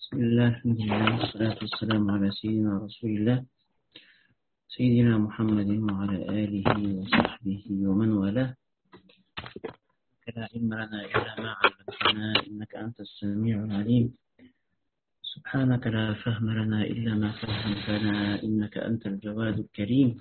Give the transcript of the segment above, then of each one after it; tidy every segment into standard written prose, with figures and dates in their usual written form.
بسم الله الحمد لله والصلاة والسلام على سيدنا رسول الله سيدنا محمد وعلى آله وصحبه ومن والاه. لا علم لنا إلا ما علمتنا إنك أنت السميع العليم. سبحانك لا فهم لنا إلا ما فهمتنا إنك أنت الجواد الكريم.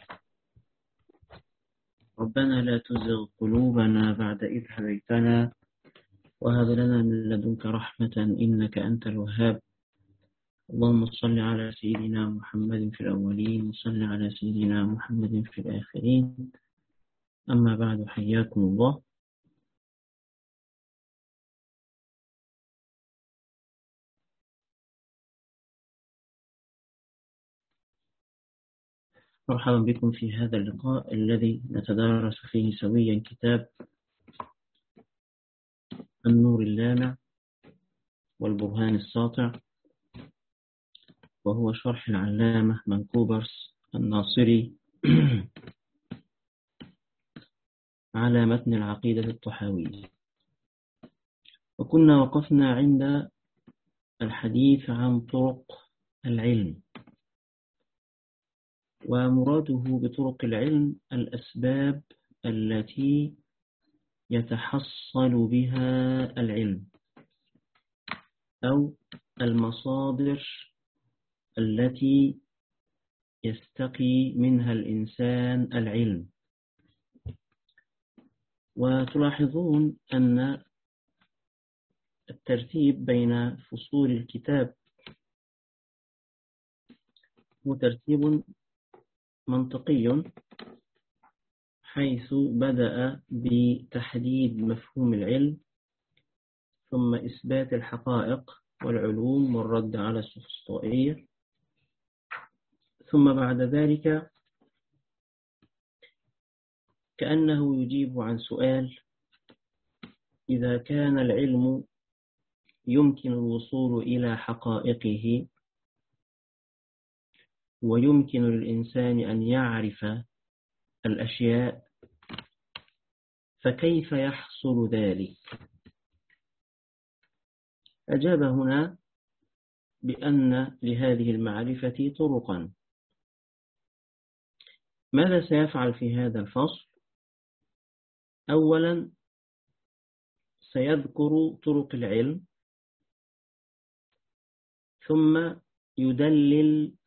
ربنا لا تزغ قلوبنا بعد إذ هديتنا وهب لنا من لدنك رحمة إنك أنت الوهاب. اللهم صل على سيدنا محمد في الأولين وصل على سيدنا محمد في الآخرين. أما بعد، حياكم الله. مرحبا بكم في هذا اللقاء الذي نتدارس فيه سويا كتاب النور اللامع والبرهان الساطع، وهو شرح العلامة منكوبرس الناصري على متن العقيدة الطحاوية. وكنا وقفنا عند الحديث عن طرق العلم، ومراده بطرق العلم الأسباب التي يتحصل بها العلم، أو المصادر التي يستقي منها الإنسان العلم. وتلاحظون أن الترتيب بين فصول الكتاب هو ترتيب منطقي، حيث بدأ بتحديد مفهوم العلم، ثم إثبات الحقائق والعلوم والرد على السفسطائية، ثم بعد ذلك كأنه يجيب عن سؤال: إذا كان العلم يمكن الوصول إلى حقائقه ويمكن للإنسان أن يعرف الأشياء، فكيف يحصل ذلك؟ أجاب هنا بأن لهذه المعرفة طرقا. ماذا سيفعل في هذا الفصل؟ أولا سيذكر طرق العلم، ثم يدلل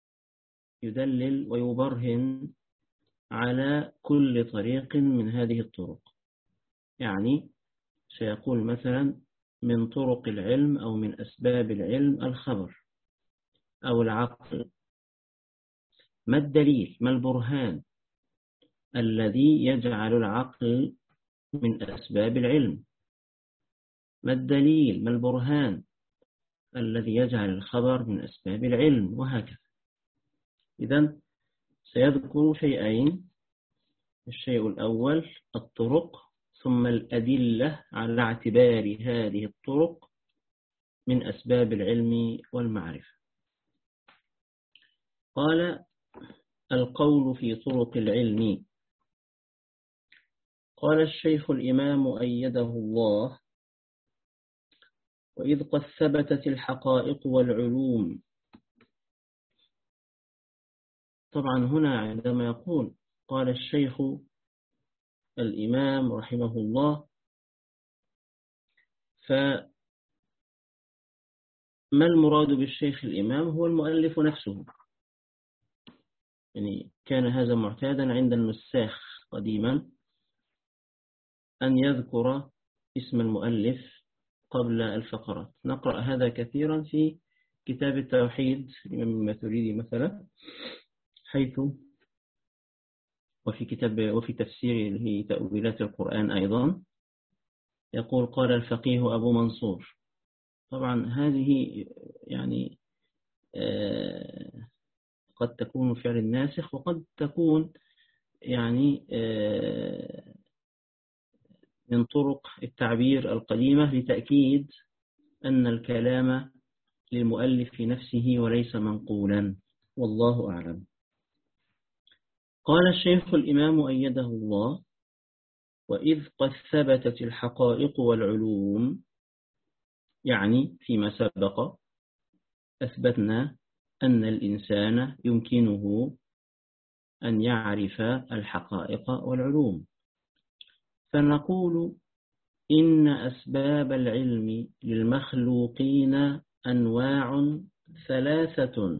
ويبرهن على كل طريق من هذه الطرق. يعني سيقول مثلا: من طرق العلم أو من أسباب العلم الخبر أو العقل. ما الدليل؟ ما البرهان الذي يجعل العقل من أسباب العلم؟ ما الدليل؟ ما البرهان الذي يجعل الخبر من أسباب العلم؟ وهكذا. إذن سيذكر شيئين: الشيء الأول الطرق، ثم الأدلة على اعتبار هذه الطرق من أسباب العلم والمعرفة. قال: القول في طرق العلم. قال الشيخ الإمام أيده الله: وإذ قد ثبتت الحقائق والعلوم. طبعا هنا عندما يقول قال الشيخ الإمام رحمه الله، فما المراد بالشيخ الإمام؟ هو المؤلف نفسه. يعني كان هذا معتادا عند النساخ قديما أن يذكر اسم المؤلف قبل الفقرات. نقرأ هذا كثيرا في كتاب التوحيد الإمام الماتريدي مثلا، حيث وفي تفسيره تأويلات القرآن أيضا يقول: قال الفقيه أبو منصور. طبعا هذه يعني قد تكون فعل الناسخ، وقد تكون يعني من طرق التعبير القديمة لتأكيد أن الكلام للمؤلف نفسه وليس منقولا، والله أعلم. قال الشيخ الإمام أيده الله: وإذ قد ثبتت الحقائق والعلوم، يعني فيما سبق أثبتنا أن الإنسان يمكنه أن يعرف الحقائق والعلوم، فنقول إن أسباب العلم للمخلوقين أنواع ثلاثة.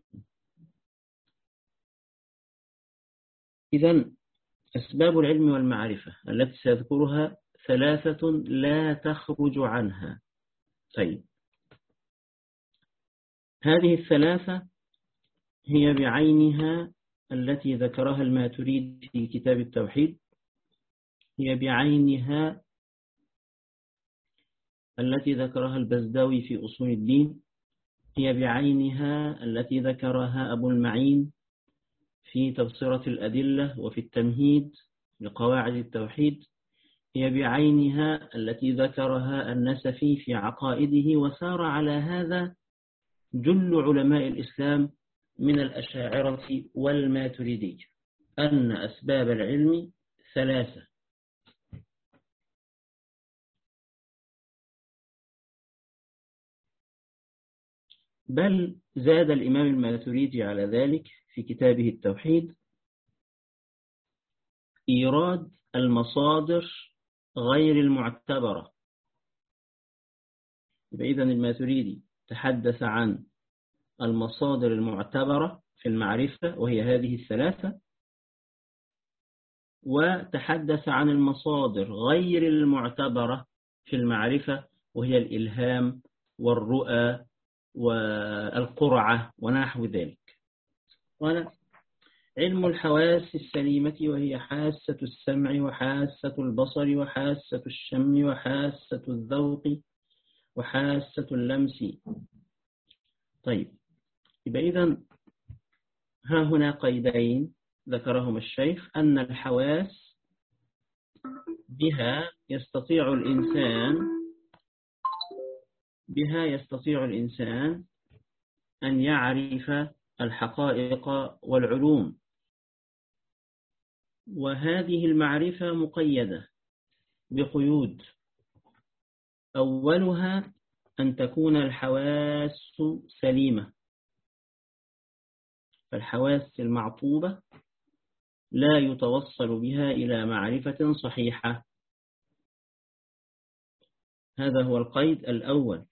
إذن أسباب العلم والمعرفة التي سأذكرها ثلاثة لا تخرج عنها. طيب، هذه الثلاثة هي بعينها التي ذكرها الماتريدي في كتاب التوحيد، هي بعينها التي ذكرها البزداوي في أصول الدين، هي بعينها التي ذكرها أبو المعين في تبصرة الأدلة وفي التمهيد لقواعد التوحيد، هي بعينها التي ذكرها النسفي في عقائده، وسار على هذا جل علماء الإسلام من الأشاعرة والماتريدية، أن أسباب العلم ثلاثة. بل زاد الإمام الماتريدي على ذلك في كتابه التوحيد إيراد المصادر غير المعتبرة. إذن الماتريدي تحدث عن المصادر المعتبرة في المعرفة وهي هذه الثلاثة، وتحدث عن المصادر غير المعتبرة في المعرفة وهي الإلهام والرؤى والقرعة ونحو ذلك. قال: علم الحواس السليمة وهي حاسة السمع وحاسة البصر وحاسة الشم وحاسة الذوق وحاسة اللمس. طيب، إذن ها هنا قيدين ذكرهما الشيخ، أن الحواس بها يستطيع الإنسان أن يعرف الحقائق والعلوم، وهذه المعرفة مقيدة بقيود، أولها أن تكون الحواس سليمة، فالحواس المعطوبة لا يتوصل بها إلى معرفة صحيحة. هذا هو القيد الأول.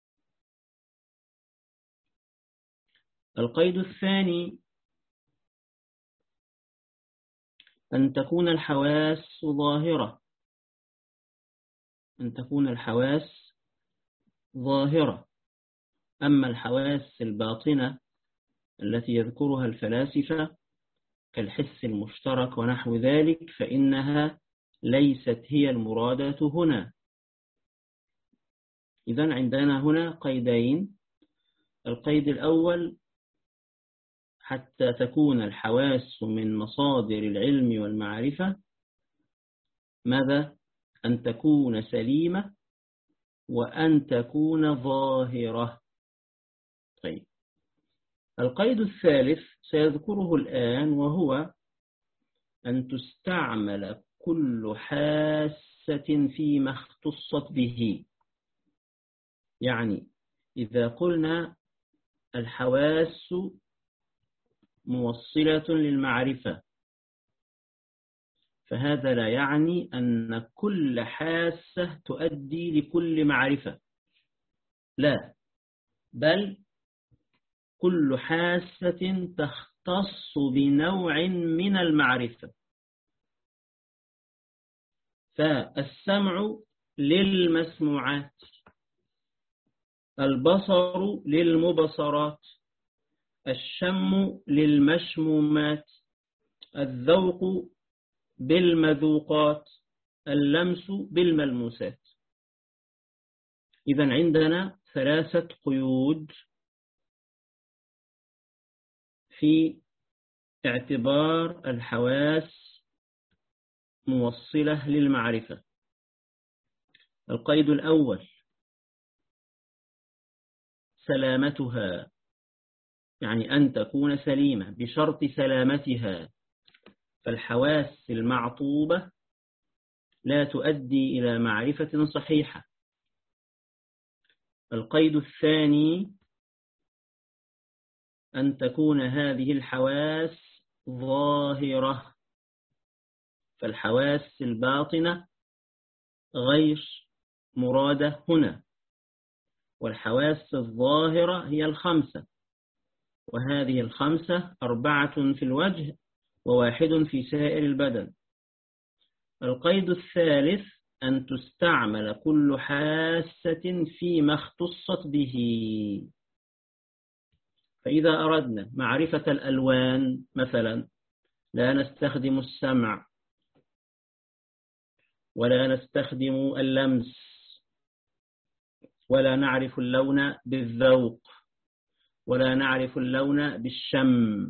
القيد الثاني أن تكون الحواس ظاهرة، أما الحواس الباطنة التي يذكرها الفلاسفة كالحس المشترك ونحو ذلك فإنها ليست هي المرادة هنا. إذن عندنا هنا قيدين. القيد الأول: حتى تكون الحواس من مصادر العلم والمعرفة ماذا؟ أن تكون سليمة وأن تكون ظاهرة. طيب، القيد الثالث سيذكره الآن، وهو أن تستعمل كل حاسة فيما اختصت به. يعني إذا قلنا الحواس موصلة للمعرفة، فهذا لا يعني أن كل حاسة تؤدي لكل معرفة، لا، بل كل حاسة تختص بنوع من المعرفة. فالسمع للمسموعات، البصر للمبصرات، الشم للمشمومات، الذوق بالمذوقات، اللمس بالملموسات. إذن عندنا ثلاثة قيود في اعتبار الحواس موصلة للمعرفة. القيد الأول: سلامتها، يعني أن تكون سليمة، بشرط سلامتها، فالحواس المعطوبة لا تؤدي إلى معرفة صحيحة. القيد الثاني: أن تكون هذه الحواس ظاهرة، فالحواس الباطنة غير مرادة هنا، والحواس الظاهرة هي الخمسة، وهذه الخمسة 4 في الوجه و1 في سائر البدن. القيد الثالث أن تستعمل كل حاسة فيما اختصت به. فإذا أردنا معرفة الألوان مثلا لا نستخدم السمع، ولا نستخدم اللمس، ولا نعرف اللون بالذوق، ولا نعرف اللون بالشم،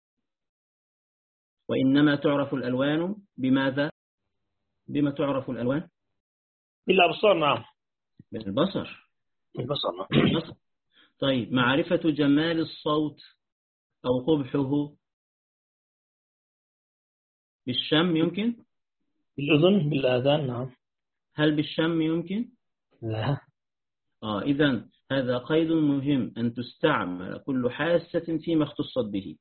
وإنما تعرف الألوان بماذا؟ بما تعرف الألوان؟ بالأبصار. نعم، بالبصر. بالبصر. نعم. بالبصر. طيب معرفة جمال الصوت أو قبحه بالشم يمكن؟ بالأذن، بالآذان. نعم. هل بالشم يمكن؟ لا. إذن هذا قيد مهم، أن تستعمل كل حاسة فيما اختصت به،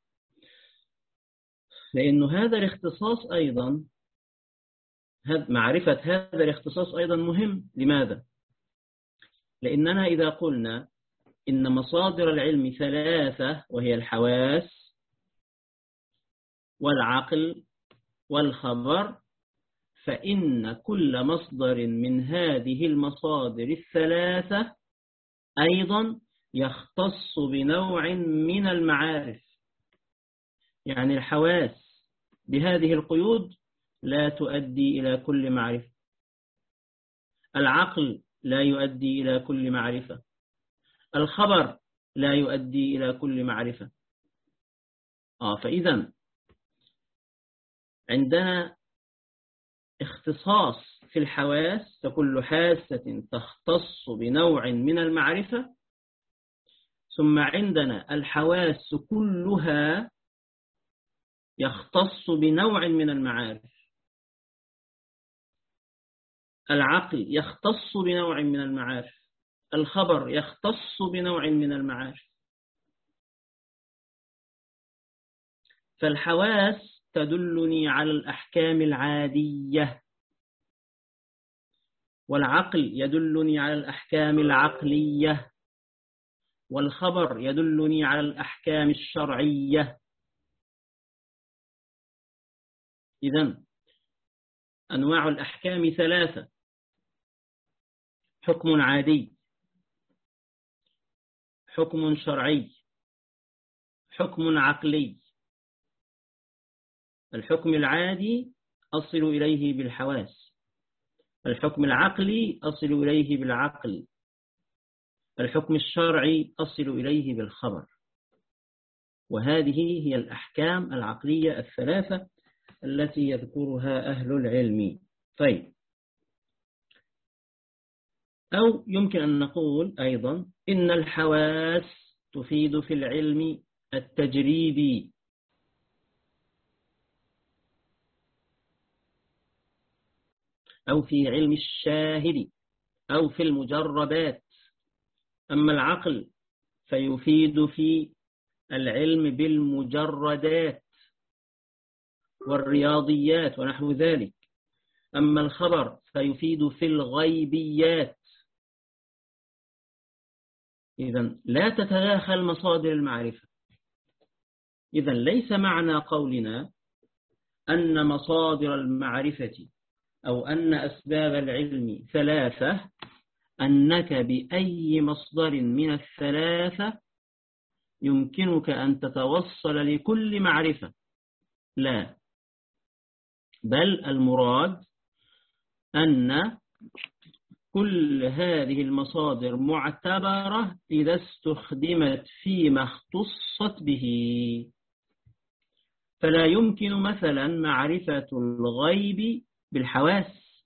لأن هذا الاختصاص أيضا، معرفة هذا الاختصاص أيضا مهم. لماذا؟ لأننا إذا قلنا إن مصادر العلم 3 وهي الحواس والعقل والخبر، فإن كل مصدر من هذه المصادر 3 أيضا يختص بنوع من المعارف. يعني الحواس بهذه القيود لا تؤدي إلى كل معرفة، العقل لا يؤدي إلى كل معرفة، الخبر لا يؤدي إلى كل معرفة. فإذا عندنا اختصاص في الحواس، فكل حاسة تختص بنوع من المعرفة، ثم عندنا الحواس كلها يختص بنوع من المعارف. العقل يختص بنوع من المعارف، الخبر يختص بنوع من المعارف. فالحواس تدلني على الأحكام العادية، والعقل يدلني على الأحكام العقلية، والخبر يدلني على الأحكام الشرعية. إذن أنواع الأحكام 3: حكم عادي، حكم شرعي، حكم عقلي. الحكم العادي أصل إليه بالحواس، الحكم العقلي أصل إليه بالعقل، الحكم الشرعي أصل إليه بالخبر. وهذه هي الأحكام العقلية 3 التي يذكرها أهل العلم. طيب، أو يمكن أن نقول أيضا إن الحواس تفيد في العلم التجريبي، أو في علم الشاهد، أو في المجربات. أما العقل فيفيد في العلم بالمجردات والرياضيات ونحو ذلك. أما الخبر فيفيد في الغيبيات. إذن لا تتداخل مصادر المعرفة. إذن ليس معنى قولنا أن مصادر المعرفة أو أن أسباب العلم 3 أنك بأي مصدر من 3 يمكنك أن تتوصل لكل معرفة. لا، بل المراد أن كل هذه المصادر معتبرة إذا استخدمت فيما اختصت به. فلا يمكن مثلا معرفة الغيب بالحواس،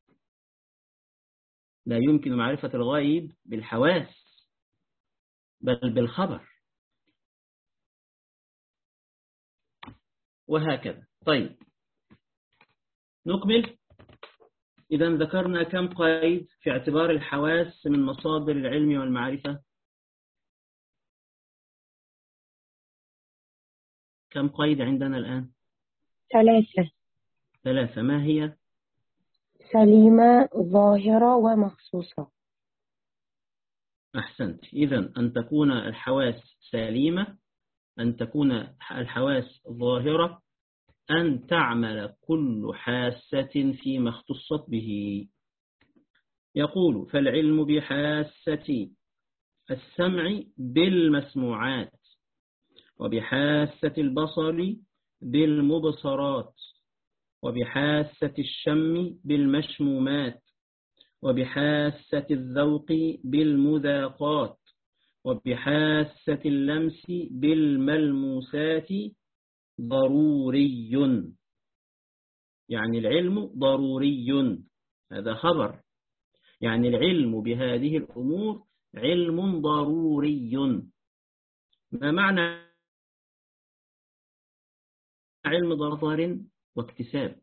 لا يمكن معرفة الغيب بالحواس، بل بالخبر، وهكذا. طيب نكمل. إذا ذكرنا كم قيد في اعتبار الحواس من مصادر العلم والمعرفة؟ كم قيد عندنا الآن؟ 3. 3. ما هي؟ سليمة، ظاهرة، ومخصوصة. أحسنت. إذن أن تكون الحواس سليمة، أن تكون الحواس ظاهرة، أن تعمل كل حاسة فيما اختصت به. يقول: فالعلم بحاسة السمع بالمسموعات، وبحاسة البصر بالمبصرات، وبحاسة الشم بالمشمومات، وبحاسة الذوق بالمذاقات، وبحاسة اللمس بالملموسات ضروري. يعني العلم ضروري، هذا خبر. يعني العلم بهذه الأمور علم ضروري. ما معنى علم ضرر واكتساب؟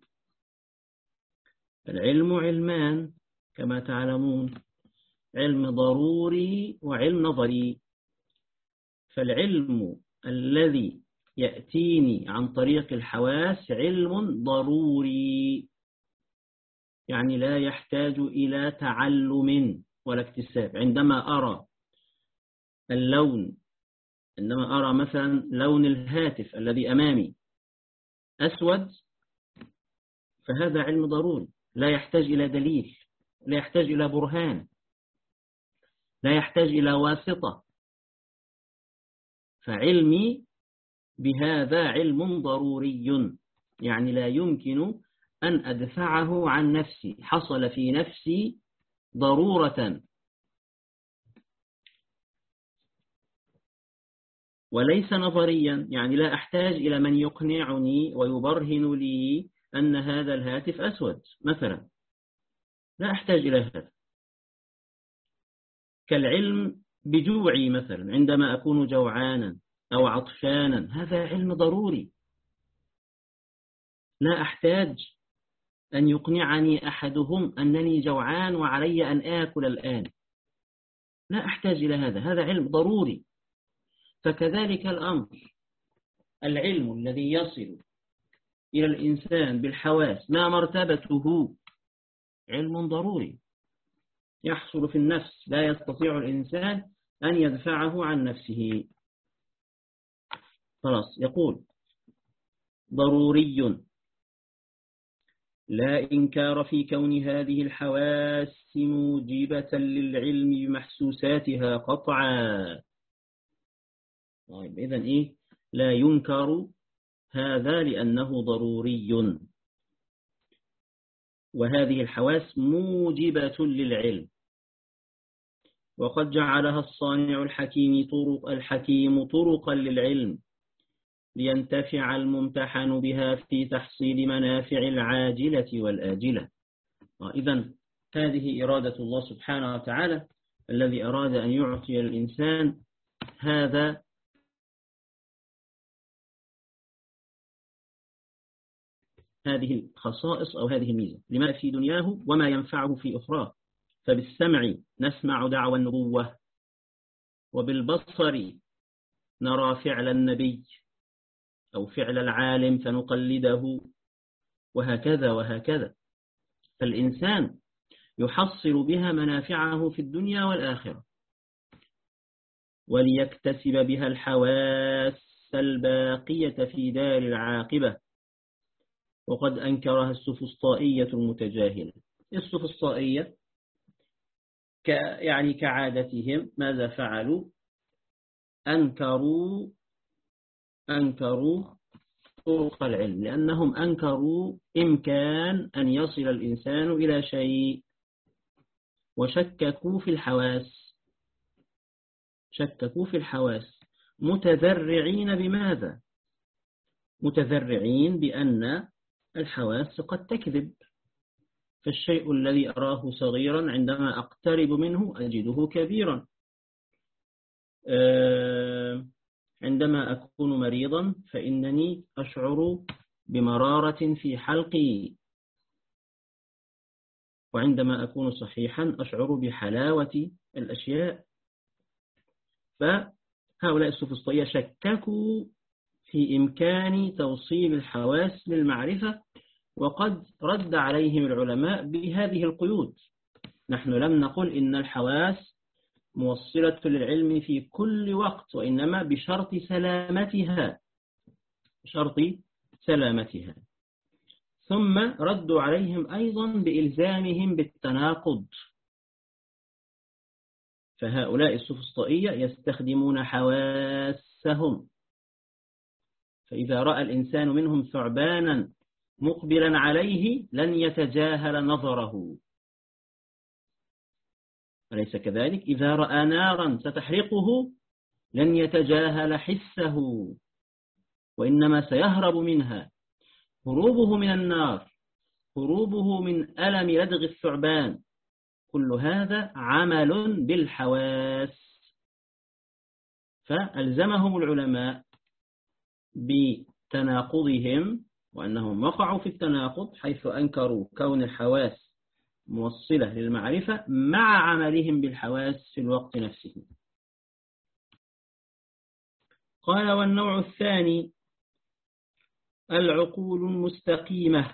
العلم علمان كما تعلمون، علم ضروري وعلم نظري. فالعلم الذي يأتيني عن طريق الحواس علم ضروري، يعني لا يحتاج إلى تعلم ولا اكتساب. عندما أرى اللون، عندما أرى مثلا لون الهاتف الذي أمامي أسود، فهذا علم ضروري، لا يحتاج إلى دليل، لا يحتاج إلى برهان، لا يحتاج إلى واسطة. فعلمي بهذا علم ضروري، يعني لا يمكن أن أدفعه عن نفسي، حصل في نفسي ضرورة. وليس نظريا، يعني لا أحتاج إلى من يقنعني ويبرهن لي أن هذا الهاتف أسود مثلا، لا أحتاج إلى هذا. كالعلم بجوعي مثلا، عندما أكون جوعانا أو عطشانا، هذا علم ضروري، لا أحتاج أن يقنعني أحدهم أنني جوعان وعلي أن آكل الآن، لا أحتاج إلى هذا، هذا علم ضروري. فكذلك الأمر، العلم الذي يصل إلى الإنسان بالحواس ما مرتبته؟ علم ضروري يحصل في النفس، لا يستطيع الإنسان أن يدفعه عن نفسه. خلاص، يقول ضروري لا إنكار في كون هذه الحواس موجبة للعلم بمحسوساتها قطعا. طيب، إذن إيه؟ لا ينكر هذا لأنه ضروري، وهذه الحواس موجبة للعلم. وقد جعلها الصانع الحكيم طرقا للعلم، لينتفع الممتحن بها في تحصيل منافع العاجلة والآجلة. إذن هذه إرادة الله سبحانه وتعالى، الذي أراد أن يعطي الإنسان هذه الخصائص أو هذه الميزة، لما في دنياه وما ينفعه في أخراه. فبالسمع نسمع دعوى النبوة، وبالبصر نرى فعل النبي أو فعل العالم فنقلده، وهكذا وهكذا. فالإنسان يحصل بها منافعه في الدنيا والآخرة، وليكتسب بها الحواس الباقية في دار العاقبة. وقد أنكرها السفسطائية المتجاهلة. السفسطائية يعني كعادتهم ماذا فعلوا؟ أنكروا طرق العلم، لأنهم أنكروا إمكان أن يصل الإنسان إلى شيء، وشككوا في الحواس. متذرعين بماذا؟ متذرعين بأن الحواس قد تكذب، فالشيء الذي أراه صغيرا عندما أقترب منه أجده كبيرا. عندما أكون مريضا فإنني أشعر بمرارة في حلقي، وعندما أكون صحيحا أشعر بحلاوة الأشياء. فهؤلاء السفسطائية شككوا في إمكان توصيل الحواس للمعرفة، وقد رد عليهم العلماء بهذه القيود. نحن لم نقل إن الحواس موصلة للعلم في كل وقت، وإنما بشرط سلامتها. ثم ردوا عليهم أيضا بإلزامهم بالتناقض، فهؤلاء السفسطائية يستخدمون حواسهم، فإذا رأى الإنسان منهم ثعبانا مقبلا عليه لن يتجاهل نظره، أليس كذلك؟ إذا رأى نارا ستحرقه لن يتجاهل حسه، وإنما سيهرب منها. هروبه من النار، هروبه من ألم لدغ الثعبان، كل هذا عمل بالحواس. فألزمهم العلماء بتناقضهم، وأنهم وقعوا في التناقض حيث أنكروا كون الحواس موصلة للمعرفة مع عملهم بالحواس في الوقت نفسه. قال: والنوع الثاني العقول المستقيمة.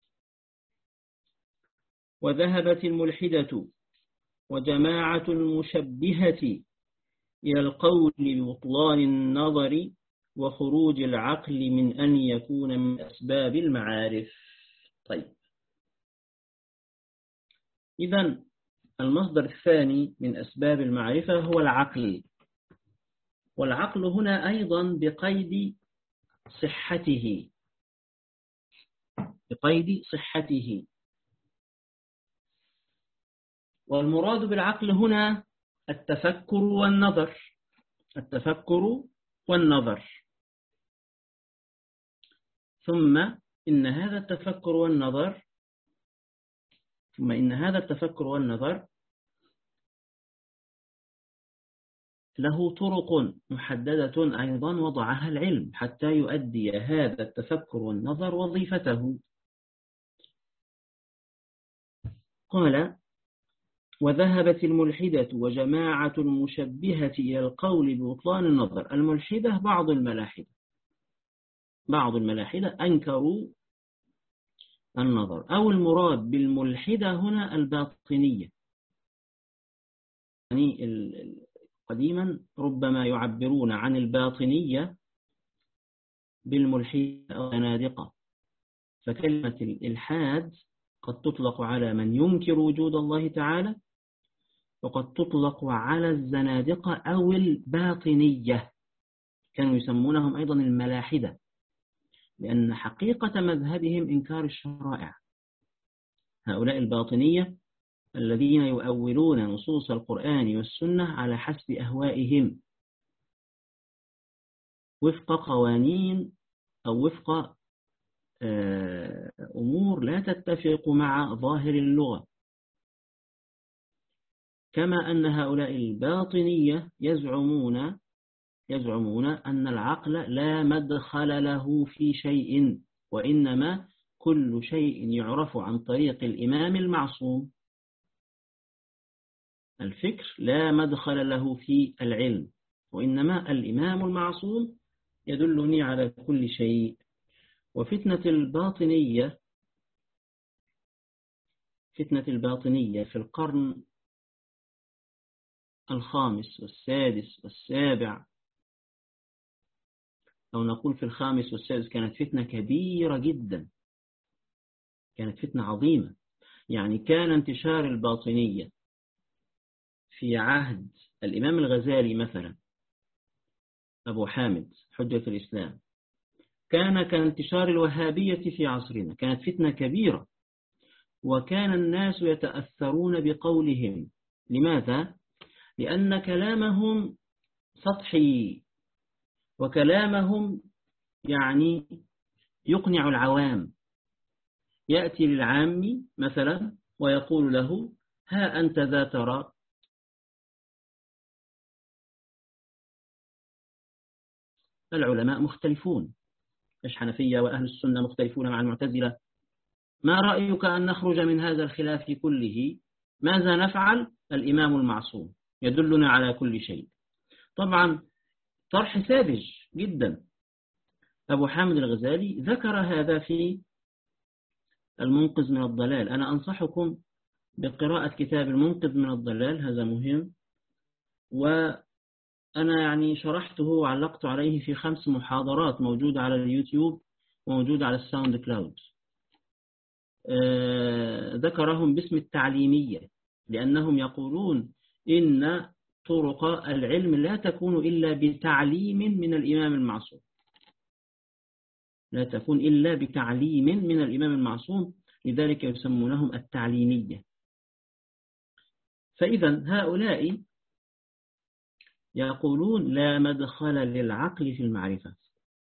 وذهبت الملحدة وجماعة المشبهة إلى القول ببطلان النظر وخروج العقل من أن يكون من أسباب المعارف. طيب، إذن المصدر الثاني من أسباب المعرفة هو العقل، والعقل هنا أيضا بقيد صحته. والمراد بالعقل هنا التفكر والنظر. ثم إن هذا التفكر والنظر له طرق محددة أيضا وضعها العلم حتى يؤدي هذا التفكر والنظر وظيفته. قال: وذهبت الملحدة وجماعة المشبهة إلى القول ببطلان النظر. الملحدة بعض الملاحدة أنكروا النظر، أو المراد بالملحدة هنا الباطنية. يعني قديما ربما يعبرون عن الباطنية بالملحدة أو الزنادقة، فكلمة الإلحاد قد تطلق على من ينكر وجود الله تعالى، وقد تطلق على الزنادقة أو الباطنية، كانوا يسمونهم أيضا الملاحدة، لأن حقيقة مذهبهم إنكار الشرائع. هؤلاء الباطنية الذين يؤولون نصوص القرآن والسنة على حسب أهوائهم، وفق قوانين أو وفق أمور لا تتفق مع ظاهر اللغة. كما أن هؤلاء الباطنية يزعمون أن العقل لا مدخل له في شيء، وإنما كل شيء يعرف عن طريق الإمام المعصوم. الفكر لا مدخل له في العلم، وإنما الإمام المعصوم يدلني على كل شيء. وفتنة الباطنية في القرن الخامس والسادس والسابع، أو نقول في الخامس والسادس، كانت فتنة كبيرة جدا، كانت فتنة عظيمة. يعني كان انتشار الباطنية في عهد الإمام الغزالي مثلا، أبو حامد حجة الإسلام، كان كانتشار الوهابية في عصرنا، كانت فتنة كبيرة، وكان الناس يتأثرون بقولهم. لماذا؟ لأن كلامهم سطحي، وكلامهم يعني يقنع العوام. يأتي للعام مثلا ويقول له: ها أنت ذا ترى العلماء مختلفون، الحنفية وأهل السنة مختلفون مع المعتزلة، ما رأيك أن نخرج من هذا الخلاف كله؟ ماذا نفعل؟ الإمام المعصوم يدلنا على كل شيء. طبعا طرح ساذج جدا، أبو حامد الغزالي ذكر هذا في المنقذ من الضلال. أنا أنصحكم بقراءة كتاب المنقذ من الضلال، هذا مهم، وأنا يعني شرحته وعلقت عليه في 5 محاضرات موجودة على اليوتيوب وموجودة على الساوند كلاود. ذكرهم باسم التعليمية، لأنهم يقولون إن طرق العلم لا تكون إلا بتعليم من الإمام المعصوم، لا تكون إلا بتعليم من الإمام المعصوم، لذلك يسمونهم التعليمية. فإذا هؤلاء يقولون لا مدخل للعقل في المعرفة.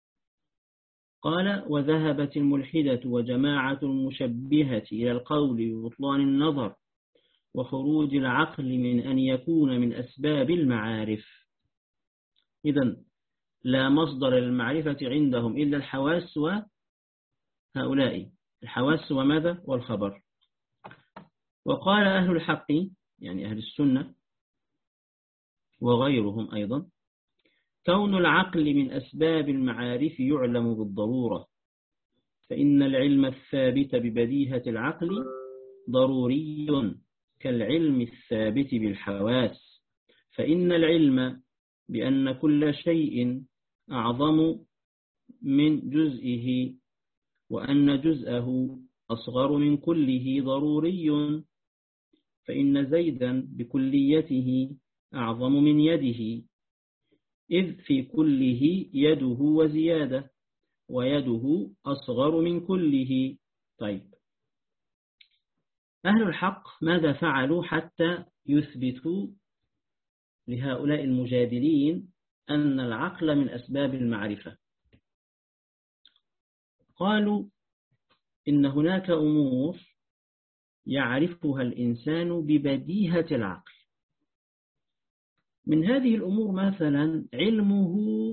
قال: وذهبت الملحدة وجماعة المشبهة إلى القول ببطلان النظر وخروج العقل من أن يكون من أسباب المعارف. إذن لا مصدر للمعرفة عندهم إلا الحواس، وهؤلاء الحواس وماذا؟ والخبر. وقال أهل الحق، يعني أهل السنة وغيرهم أيضا: كون العقل من أسباب المعارف يعلم بالضرورة، فإن العلم الثابت ببديهة العقل ضروري كالعلم الثابت بالحواس، فإن العلم بأن كل شيء أعظم من جزئه وأن جزءه أصغر من كله ضروري، فإن زيدا بكليته أعظم من يده، إذ في كله يده وزيادة، ويده أصغر من كله. طيب، أهل الحق ماذا فعلوا حتى يثبتوا لهؤلاء المجادلين أن العقل من أسباب المعرفة؟ قالوا إن هناك أمور يعرفها الإنسان ببديهة العقل. من هذه الأمور مثلا علمه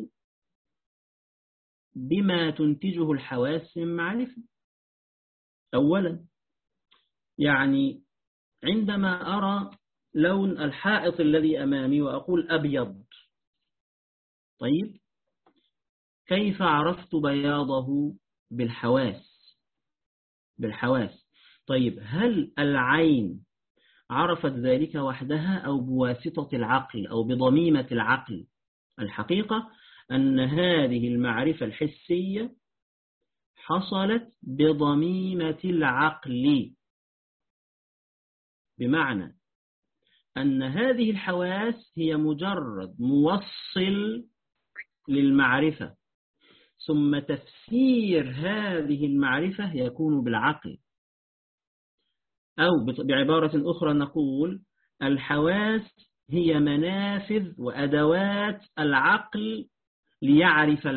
بما تنتجه الحواس من معرفة. أولا، يعني عندما أرى لون الحائط الذي أمامي وأقول أبيض، طيب كيف عرفت بياضه؟ بالحواس. طيب هل العين عرفت ذلك وحدها أو بواسطة العقل أو بضميمة العقل؟ الحقيقة أن هذه المعرفة الحسية حصلت بضميمة العقل، بمعنى أن هذه الحواس هي مجرد موصل للمعرفة، ثم تفسير هذه المعرفة يكون بالعقل. أو بعبارة أخرى نقول الحواس هي منافذ وأدوات العقل ليعرف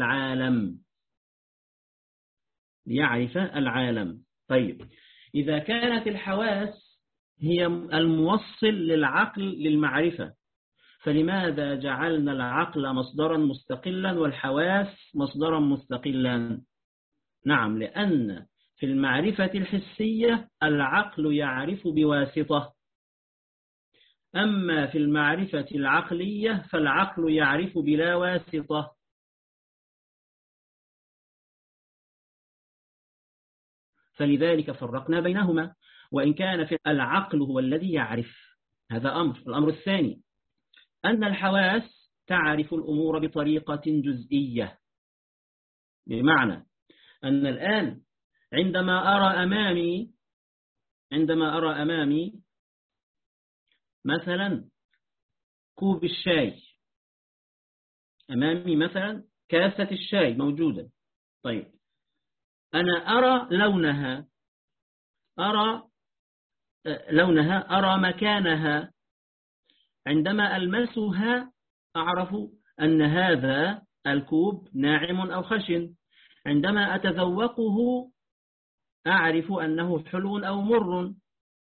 العالم. طيب، إذا كانت الحواس هي الموصل للعقل للمعرفة، فلماذا جعلنا العقل مصدرا مستقلا والحواس مصدرا مستقلا؟ نعم، لأن في المعرفة الحسية العقل يعرف بواسطة، أما في المعرفة العقلية فالعقل يعرف بلا واسطة. فلذلك فرقنا بينهما، وإن كان في العقل هو الذي يعرف، هذا أمر. الأمر الثاني أن الحواس تعرف الأمور بطريقة جزئية، بمعنى أن الآن عندما أرى أمامي مثلا كوب الشاي، أمامي مثلا كاسة الشاي موجودة، طيب أنا أرى لونها، أرى مكانها، عندما ألمسها أعرف أن هذا الكوب ناعم أو خشن، عندما أتذوقه أعرف أنه حلو أو مر.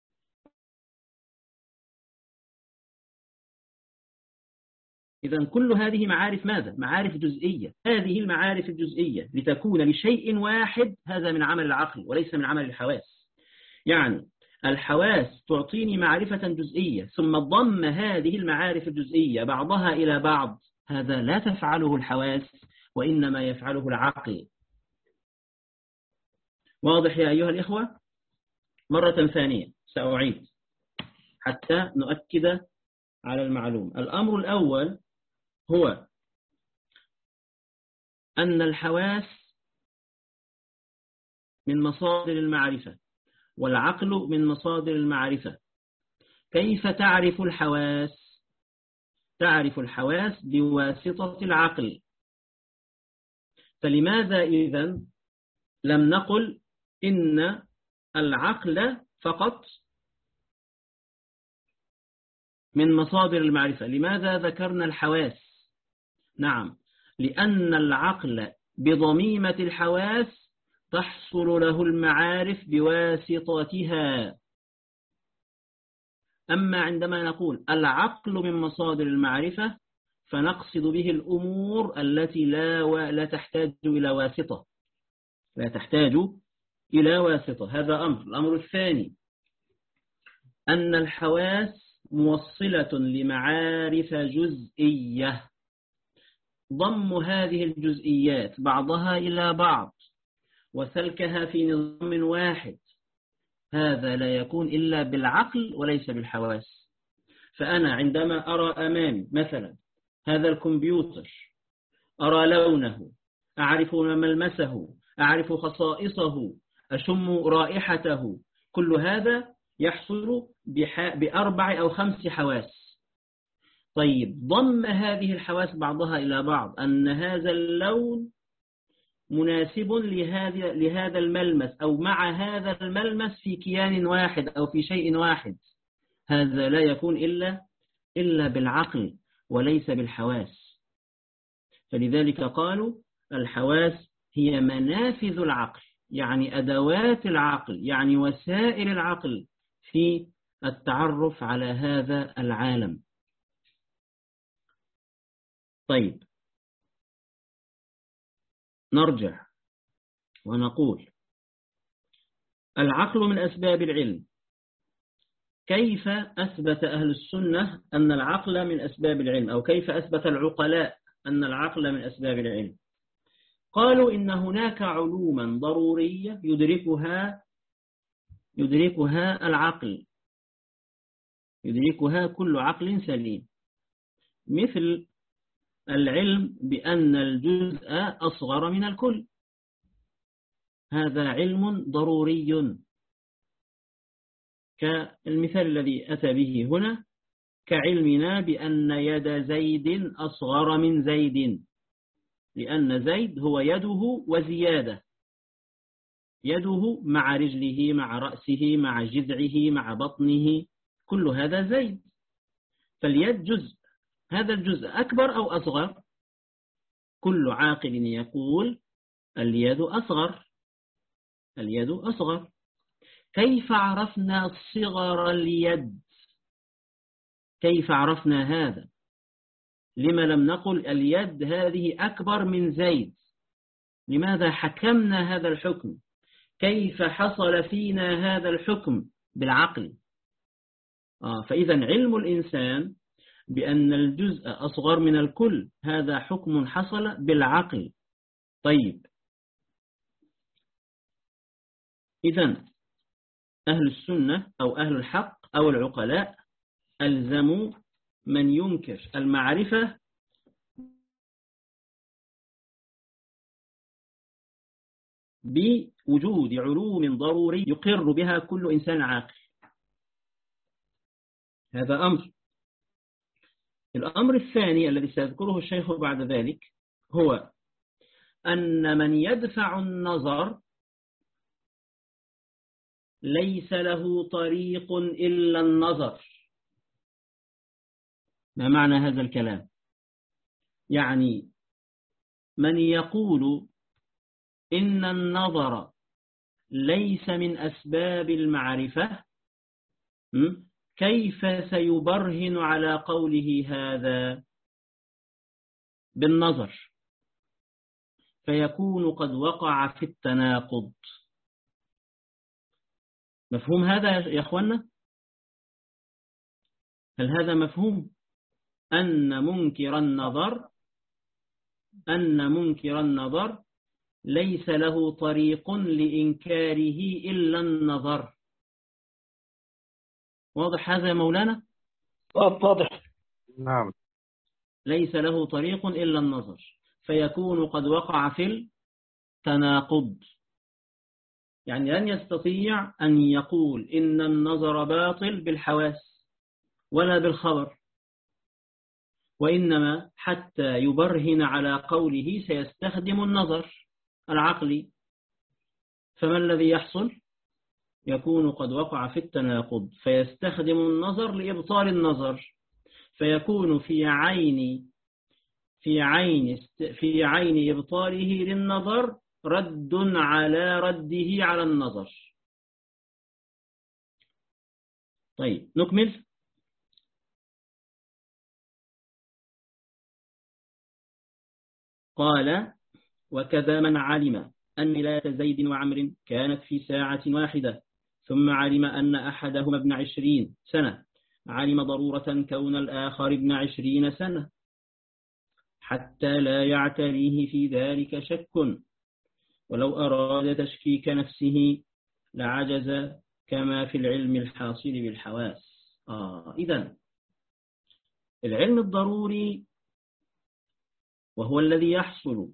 إذن كل هذه معارف ماذا؟ معارف جزئية. هذه المعارف الجزئية لتكون لشيء واحد، هذا من عمل العقل وليس من عمل الحواس. يعني الحواس تعطيني معرفة جزئية، ثم ضم هذه المعارف الجزئية بعضها إلى بعض، هذا لا تفعله الحواس وإنما يفعله العقل. واضح يا أيها الإخوة؟ مرة ثانية سأعيد حتى نؤكد على المعلوم. الأمر الأول هو أن الحواس من مصادر المعرفة والعقل من مصادر المعرفة. كيف تعرف الحواس؟ تعرف الحواس بواسطة العقل. فلماذا إذن لم نقل إن العقل فقط من مصادر المعرفة؟ لماذا ذكرنا الحواس؟ نعم، لأن العقل بضميمة الحواس تحصل له المعارف بواسطتها. أما عندما نقول العقل من مصادر المعرفة فنقصد به الأمور التي لا تحتاج إلى واسطة، لا تحتاج إلى واسطة. هذا أمر. الأمر الثاني أن الحواس موصلة لمعارف جزئية، ضم هذه الجزئيات بعضها إلى بعض وسلكها في نظام واحد، هذا لا يكون إلا بالعقل وليس بالحواس. فأنا عندما أرى أمامي مثلا هذا الكمبيوتر، أرى لونه، أعرف ملمسه، أعرف خصائصه، أشم رائحته، كل هذا يحصل بأربع أو خمس حواس. طيب، ضم هذه الحواس بعضها إلى بعض، أن هذا اللون مناسب لهذا الملمس أو مع هذا الملمس في كيان واحد أو في شيء واحد، هذا لا يكون إلا بالعقل وليس بالحواس. فلذلك قالوا الحواس هي منافذ العقل، يعني أدوات العقل، يعني وسائل العقل في التعرف على هذا العالم. طيب، نرجع ونقول العقل من أسباب العلم. كيف أثبت أهل السنة أن العقل من أسباب العلم، أو كيف أثبت العقلاء أن العقل من أسباب العلم؟ قالوا إن هناك علوما ضرورية يدركها العقل، يدركها كل عقل سليم، مثل العلم بأن الجزء أصغر من الكل، هذا علم ضروري. كالمثال الذي أتى به هنا، كعلمنا بأن يد زيد أصغر من زيد، لأن زيد هو يده وزيادة، يده مع رجله مع رأسه مع جذعه مع بطنه، كل هذا زيد. فاليد جزء، هذا الجزء أكبر أو أصغر؟ كل عاقل يقول اليد أصغر، اليد أصغر. كيف عرفنا صغر اليد؟ كيف عرفنا هذا؟ لما لم نقل اليد هذه أكبر من زيد؟ لماذا حكمنا هذا الحكم؟ كيف حصل فينا هذا الحكم؟ بالعقل. فإذا علم الإنسان بأن الجزء أصغر من الكل هذا حكم حصل بالعقل. طيب، إذن أهل السنة أو أهل الحق أو العقلاء ألزموا من ينكر المعرفة بوجود علوم ضروري يقر بها كل إنسان عاقل. هذا أمر. الأمر الثاني الذي سيذكره الشيخ بعد ذلك هو أن من يدفع النظر ليس له طريق إلا النظر. ما معنى هذا الكلام؟ يعني من يقول إن النظر ليس من أسباب المعرفة، كيف سيبرهن على قوله هذا؟ بالنظر، فيكون قد وقع في التناقض. مفهوم هذا يا أخوانا؟ هل هذا مفهوم؟ أن منكر النظر ليس له طريق لإنكاره إلا النظر. واضح هذا يا مولانا؟ واضح. نعم. ليس له طريق إلا النظر، فيكون قد وقع في التناقض. يعني لن يستطيع أن يقول إن النظر باطل بالحواس ولا بالخبر، وإنما حتى يبرهن على قوله سيستخدم النظر العقلي. فما الذي يحصل؟ يكون قد وقع في التناقض، فيستخدم النظر لإبطال النظر، فيكون في عين إبطاله للنظر رد على رده على النظر. طيب نكمل. قال: وكذا من علم أن ميلاد زيد وعمر كانت في ساعة واحدة، ثم علم أن أحدهما ابن 20 سنة، علم ضرورة كون الآخر ابن 20 سنة، حتى لا يعتريه في ذلك شك، ولو أراد تشكيك نفسه لعجز، كما في العلم الحاصل بالحواس. إذن العلم الضروري وهو الذي يحصل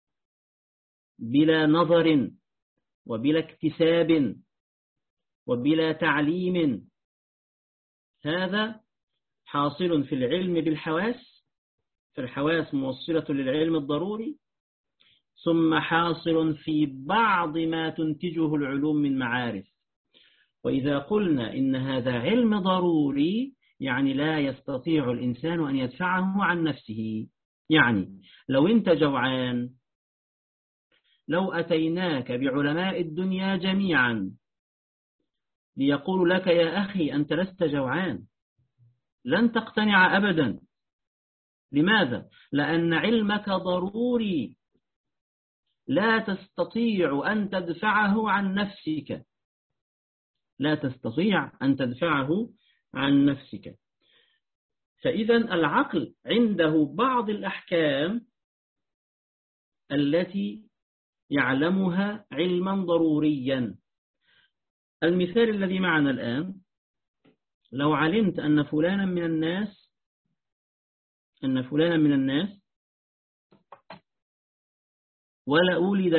بلا نظر وبلا اكتساب وبلا تعليم، هذا حاصل في العلم بالحواس، فالحواس موصلة للعلم الضروري، ثم حاصل في بعض ما تنتجه العلوم من معارف. وإذا قلنا إن هذا علم ضروري يعني لا يستطيع الإنسان أن يدفعه عن نفسه. يعني لو أنت جوعان، لو أتيناك بعلماء الدنيا جميعا ليقول لك يا أخي أنت لست جوعان، لن تقتنع أبدا. لماذا؟ لأن علمك ضروري، لا تستطيع أن تدفعه عن نفسك، لا تستطيع أن تدفعه عن نفسك. فإذا العقل عنده بعض الأحكام التي يعلمها علما ضروريا. المثال الذي معنا الآن، لو علمت أن فلانا من الناس ولا ولد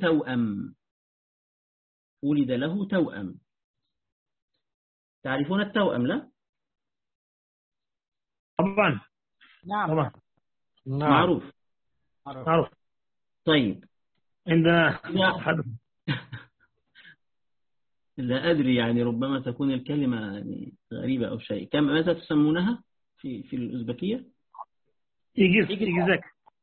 له توأم. تعرفون التوأم لا؟ طبعا. نعم. طبعا. معروف. طيب عندنا لا أدري، يعني ربما تكون الكلمة يعني غريبة أو شيء. ماذا تسمونها في الأوزبكية؟ إيجزاك.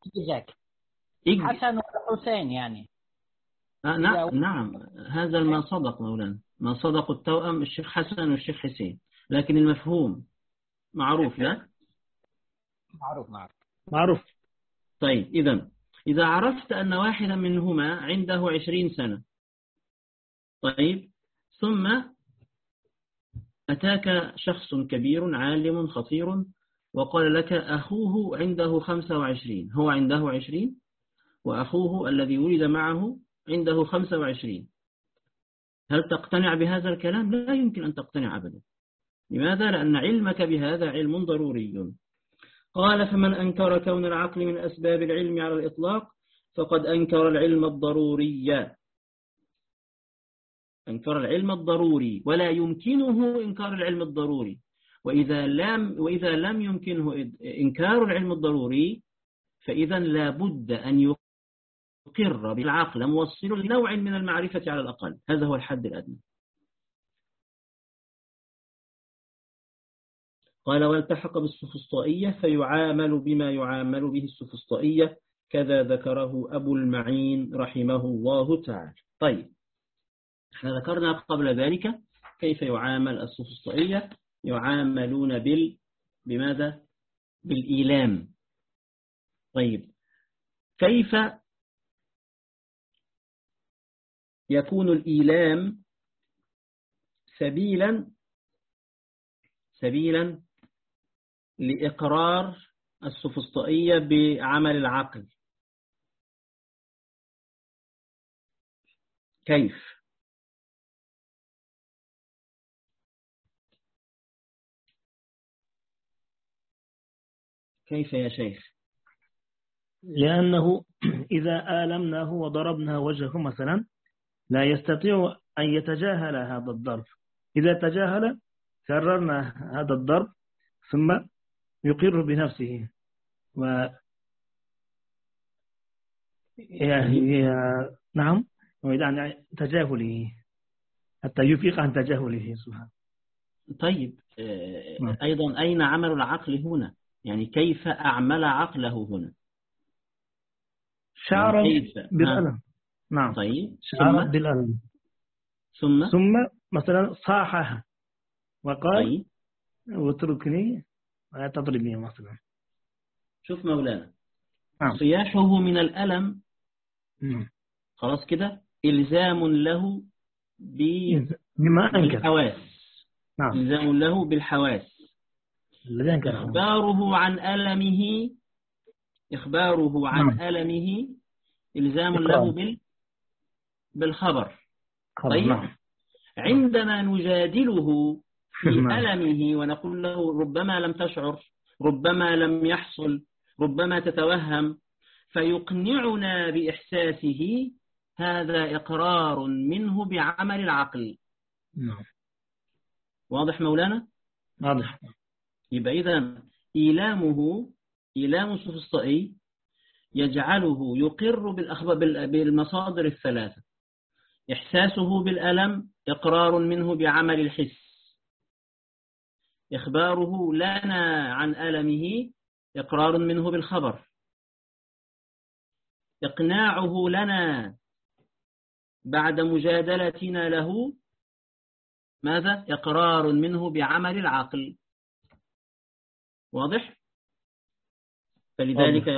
حسن وحسين يعني. نعم، هذا ما صدق مولانا، ما صدق التوأم الشيخ حسن والشيخ حسين، لكن المفهوم معروف لا؟ معروف. طيب إذا عرفت أن واحدا منهما عنده 20 سنة، طيب ثم أتاك شخص كبير عالم خطير وقال لك أخوه عنده 25، هو عنده 20 وأخوه الذي ولد معه عنده 25، هل تقتنع بهذا الكلام؟ لا يمكن أن تقتنع أبدا. لماذا؟ لأن علمك بهذا علم ضروري. قال: فمن أنكر كون العقل من أسباب العلم على الإطلاق فقد أنكر العلم الضروري، أنكر العلم الضروري، ولا يمكنه إنكار العلم الضروري. وإذا لم يمكنه إنكار العلم الضروري فإذا لا بد أن يقر بالعقل موصل لنوع من المعرفة على الأقل، هذا هو الحد الأدنى. قال: والتحق بالسفسطائية فيعامل بما يعامل به السفسطائية، كذا ذكره أبو المعين رحمه الله تعالى. طيب، احنا ذكرنا قبل ذلك كيف يعامل السفسطائية، يعاملون بماذا؟ بالإيلام. طيب، كيف يكون الإيلام سبيلا لإقرار السفسطائية بعمل العقل؟ كيف؟ كيف يا شيخ؟ لأنه إذا آلمناه وضربنا وجهه مثلا لا يستطيع أن يتجاهل هذا الضرب. إذا تجاهل كررنا هذا الضرب ثم يقر بنفسه و نعم، ويريد عن تجاهله حتى يفيق عن تجاهله سبحانه. طيب أيضا أين عمل العقل هنا؟ يعني كيف أعمل عقله هنا؟ شعر بالألم. نعم. طيب شعر بالألم ثم مثلا صاحها وقال طيب. واتركني ولا تضربني مثلا. شوف مولانا، نعم. صياحه من الألم خلاص كده إلزام له بالحواس. نعم. إلزام له بالحواس. إخباره عن ألمه نعم. ألمه إلزام إقرار. له بالخبر. طيب نعم. عندما نجادله في ألمه ونقول له ربما لم تشعر، ربما لم يحصل، ربما تتوهم، فيقنعنا بإحساسه، هذا إقرار منه بعمل العقل. نعم. واضح مولانا؟ واضح. يبقى إذن إيلام السفسطائي يجعله يقر بالمصادر الثلاثة. إحساسه بالألم إقرار منه بعمل الحس، إخباره لنا عن ألمه إقرار منه بالخبر، إقناعه لنا بعد مجادلتنا له ماذا؟ إقرار منه بعمل العقل. واضح؟ فلذلك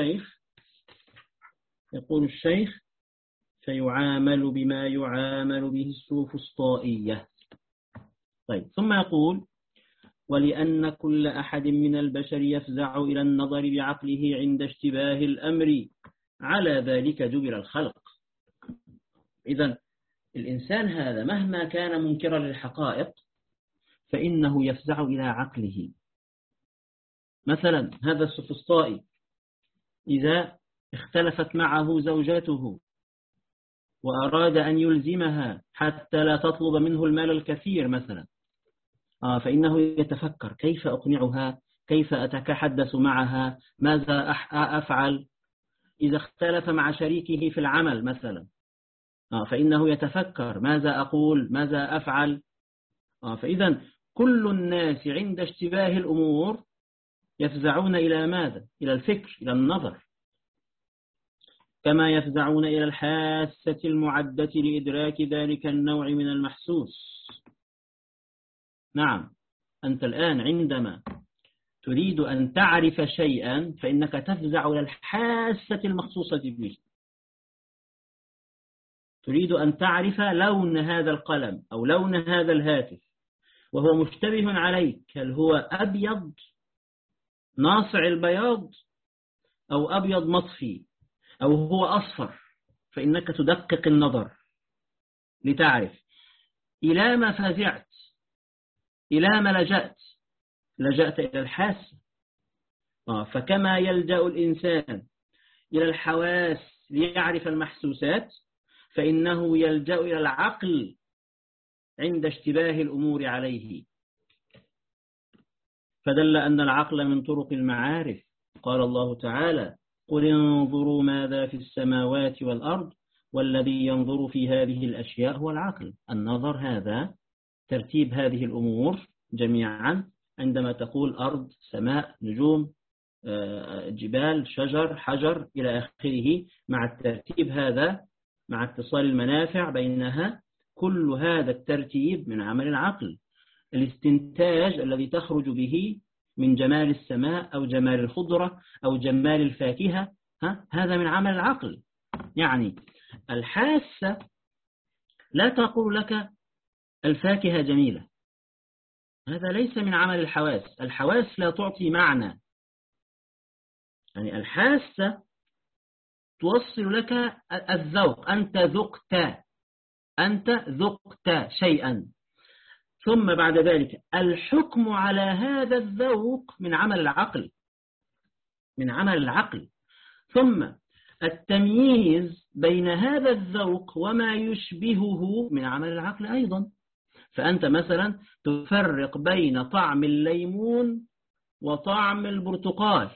يقول الشيخ فيعامل بما يعامل به السوفسطائية. طيب ثم يقول ولأن كل أحد من البشر يفزع إلى النظر بعقله عند اشتباه الأمر، على ذلك جبل الخلق. إذن الإنسان هذا مهما كان منكرا للحقائق فإنه يفزع إلى عقله. مثلا هذا السفسطائي إذا اختلفت معه زوجته وأراد أن يلزمها حتى لا تطلب منه المال الكثير مثلا، فإنه يتفكر كيف أقنعها، كيف أتحدث معها، ماذا أفعل. إذا اختلف مع شريكه في العمل مثلا فإنه يتفكر ماذا أقول، ماذا أفعل. فإذا كل الناس عند اشتباه الأمور يفزعون إلى ماذا؟ إلى الفكر، إلى النظر، كما يفزعون إلى الحاسة المعدة لإدراك ذلك النوع من المحسوس. نعم، أنت الآن عندما تريد أن تعرف شيئا فإنك تفزع إلى الحاسة المخصوصة به. تريد أن تعرف لون هذا القلم أو لون هذا الهاتف وهو مشتبه عليك، هل هو أبيض ناصع البياض أو أبيض مطفي أو هو أصفر، فإنك تدقق النظر لتعرف إلى ما فزعت، إلى ما لجأت إلى الحاسة. فكما يلجأ الإنسان إلى الحواس ليعرف المحسوسات فإنه يلجأ إلى العقل عند اشتباه الأمور عليه. فدل أن العقل من طرق المعارف. قال الله تعالى قل انظروا ماذا في السماوات والأرض والذي ينظر في هذه الأشياء هو العقل. النظر هذا ترتيب هذه الأمور جميعا، عندما تقول أرض، سماء، نجوم، جبال، شجر، حجر إلى آخره، مع الترتيب هذا، مع اتصال المنافع بينها، كل هذا الترتيب من عمل العقل. الاستنتاج الذي تخرج به من جمال السماء أو جمال الخضرة أو جمال الفاكهة هذا من عمل العقل. يعني الحاسة لا تقول لك الفاكهة جميلة، هذا ليس من عمل الحواس. الحواس لا تعطي معنى، يعني الحاسة توصل لك الذوق، أنت ذقت أنت ذقت شيئا، ثم بعد ذلك الحكم على هذا الذوق من عمل العقل، من عمل العقل، ثم التمييز بين هذا الذوق وما يشبهه من عمل العقل أيضا. فأنت مثلا تفرق بين طعم الليمون وطعم البرتقال،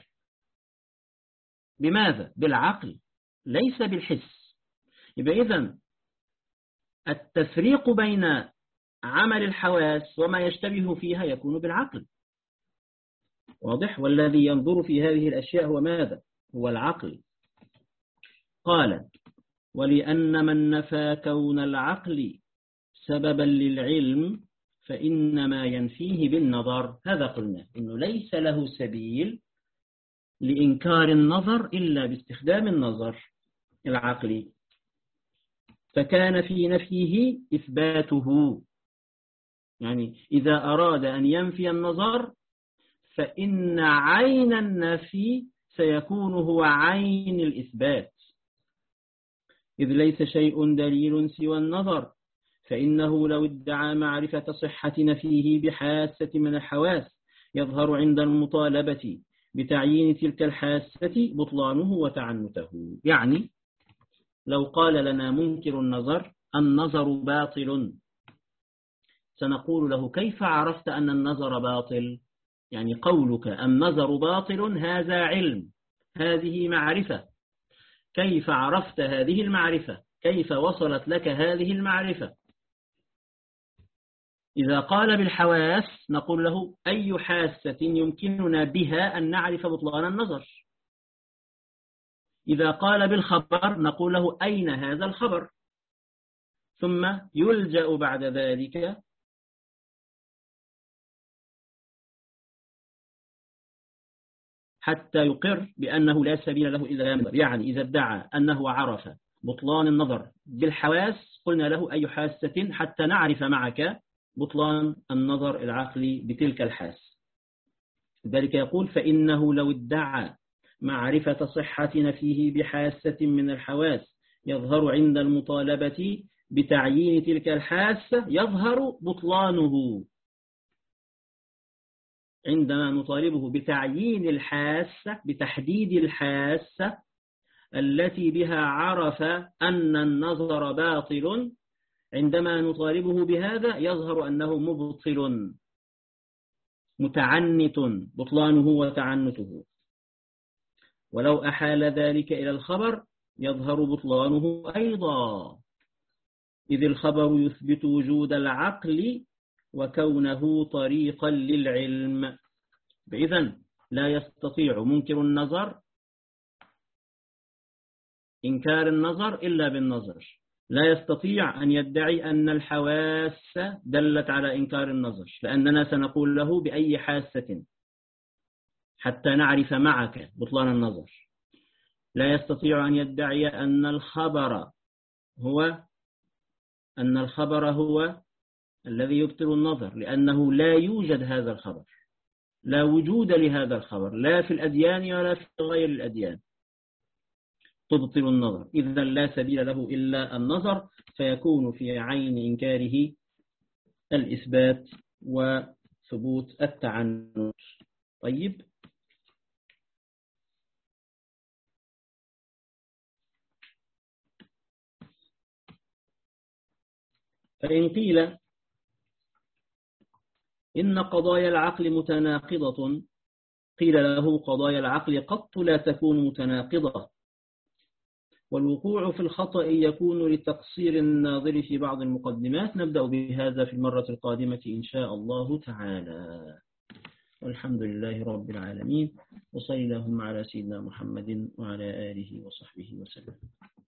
بماذا؟ بالعقل ليس بالحس. يبقى إذن التفريق بين عمل الحواس وما يشتبه فيها يكون بالعقل، واضح؟ والذي ينظر في هذه الأشياء هو ماذا؟ هو العقل. قال: ولأن من نفى كون العقل سببا للعلم فإنما ينفيه بالنظر. هذا قلنا إنه ليس له سبيل لإنكار النظر إلا باستخدام النظر العقلي، فكان في نفيه إثباته. يعني إذا أراد أن ينفي النظر فإن عين النفي سيكون هو عين الإثبات، إذ ليس شيء دليل سوى النظر، فإنه لو ادعى معرفة صحة نفيه بحاسة من الحواس يظهر عند المطالبة بتعيين تلك الحاسة بطلانه وتعنته. يعني لو قال لنا منكر النظر باطل، سنقول له: كيف عرفت أن النظر باطل؟ يعني قولك النظر باطل هذا علم، هذه معرفة. كيف عرفت هذه المعرفة؟ كيف وصلت لك هذه المعرفة؟ إذا قال بالحواس نقول له: أي حاسة يمكننا بها أن نعرف بطلان النظر؟ إذا قال بالخبر نقول له: أين هذا الخبر؟ ثم يلجأ بعد ذلك حتى يقر بأنه لا سبيل له إلا النظر. يعني إذا ادعى أنه عرف بطلان النظر بالحواس قلنا له: أي حاسة حتى نعرف معك بطلان النظر العقلي بتلك الحاس. ذلك يقول: فإنه لو ادعى معرفة صحة نفيه بحاسة من الحواس يظهر عند المطالبة بتعيين تلك الحاسة، يظهر بطلانه عندما نطالبه بتعيين الحاسة، بتحديد الحاسة التي بها عرف أن النظر باطل. عندما نطالبه بهذا يظهر أنه مبطل متعنت، بطلانه وتعنته. ولو أحال ذلك إلى الخبر يظهر بطلانه أيضا، إذ الخبر يثبت وجود العقل وكونه طريقا للعلم. إذن لا يستطيع منكر النظر إنكار النظر إلا بالنظر، لا يستطيع أن يدعي أن الحواس دلت على إنكار النظر، لأننا سنقول له: بأي حاسة حتى نعرف معك بطلان النظر. لا يستطيع أن يدعي أن الخبر هو الذي يبطل النظر، لأنه لا يوجد هذا الخبر، لا وجود لهذا الخبر لا في الأديان ولا في غير الأديان تبطل النظر. إذا لا سبيل له إلا النظر، فيكون في عين إنكاره الإثبات وثبوت التعنت. طيب، فإن قيل إن قضايا العقل متناقضة، قيل له: قضايا العقل قط لا تكون متناقضة، والوقوع في الخطأ يكون لتقصير الناظر في بعض المقدمات. نبدأ بهذا في المرة القادمة إن شاء الله تعالى. والحمد لله رب العالمين، وصلى اللهم على سيدنا محمد وعلى آله وصحبه وسلم.